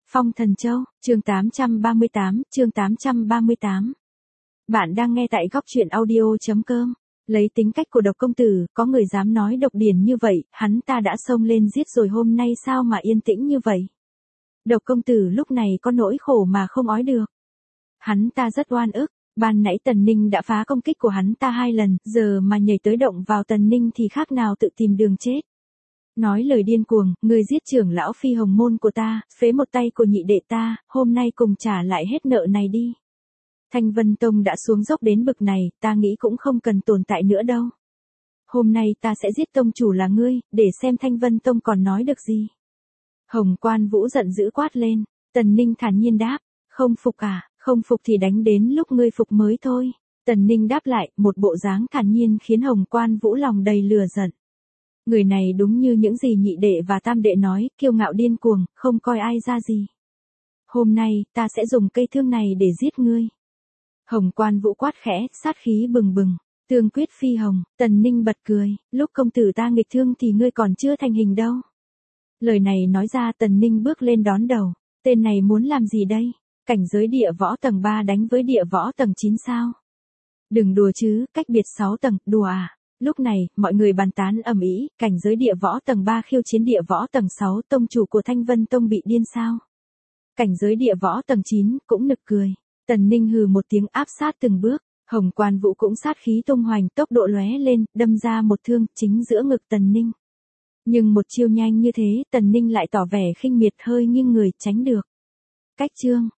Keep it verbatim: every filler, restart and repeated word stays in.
Phong Thần Châu, chương tám trăm ba mươi tám, chương tám trăm ba mươi tám. Bạn đang nghe tại góc truyện audio chấm com. Lấy tính cách của Độc công tử, có người dám nói Độc Điền như vậy, hắn ta đã xông lên giết rồi, hôm nay sao mà yên tĩnh như vậy? Độc công tử lúc này có nỗi khổ mà không ói được. Hắn ta rất oan ức, ban nãy Tần Ninh đã phá công kích của hắn ta hai lần, giờ mà nhảy tới động vào Tần Ninh thì khác nào tự tìm đường chết. Nói lời điên cuồng, người giết trưởng lão Phi Hồng môn của ta, phế một tay của nhị đệ ta, hôm nay cùng trả lại hết nợ này đi. Thanh Vân Tông đã xuống dốc đến bực này, ta nghĩ cũng không cần tồn tại nữa đâu. Hôm nay ta sẽ giết tông chủ là ngươi, để xem Thanh Vân Tông còn nói được gì. Hồng Quan Vũ giận dữ quát lên, Tần Ninh thản nhiên đáp, không phục à, không phục thì đánh đến lúc ngươi phục mới thôi. Tần Ninh đáp lại, một bộ dáng thản nhiên khiến Hồng Quan Vũ lòng đầy lửa giận. Người này đúng như những gì nhị đệ và tam đệ nói, kiêu ngạo điên cuồng, không coi ai ra gì. Hôm nay, ta sẽ dùng cây thương này để giết ngươi. Hồng Quan Vũ quát khẽ, sát khí bừng bừng, tương quyết phi hồng. Tần Ninh bật cười, lúc công tử ta nghịch thương thì ngươi còn chưa thành hình đâu. Lời này nói ra Tần Ninh bước lên đón đầu, tên này muốn làm gì đây? Cảnh giới địa võ tầng ba đánh với địa võ tầng chín sao? Đừng đùa chứ, cách biệt sáu tầng, đùa à? Lúc này, mọi người bàn tán ầm ĩ, cảnh giới địa võ tầng ba khiêu chiến địa võ tầng sáu, tông chủ của Thanh Vân Tông bị điên sao? Cảnh giới địa võ tầng chín, cũng nực cười. Tần Ninh hừ một tiếng áp sát từng bước, Hồng Quan Vũ cũng sát khí tung hoành, tốc độ lóe lên, đâm ra một thương, chính giữa ngực Tần Ninh. Nhưng một chiêu nhanh như thế, Tần Ninh lại tỏ vẻ khinh miệt hơi nghiêng người, tránh được. Cách chương,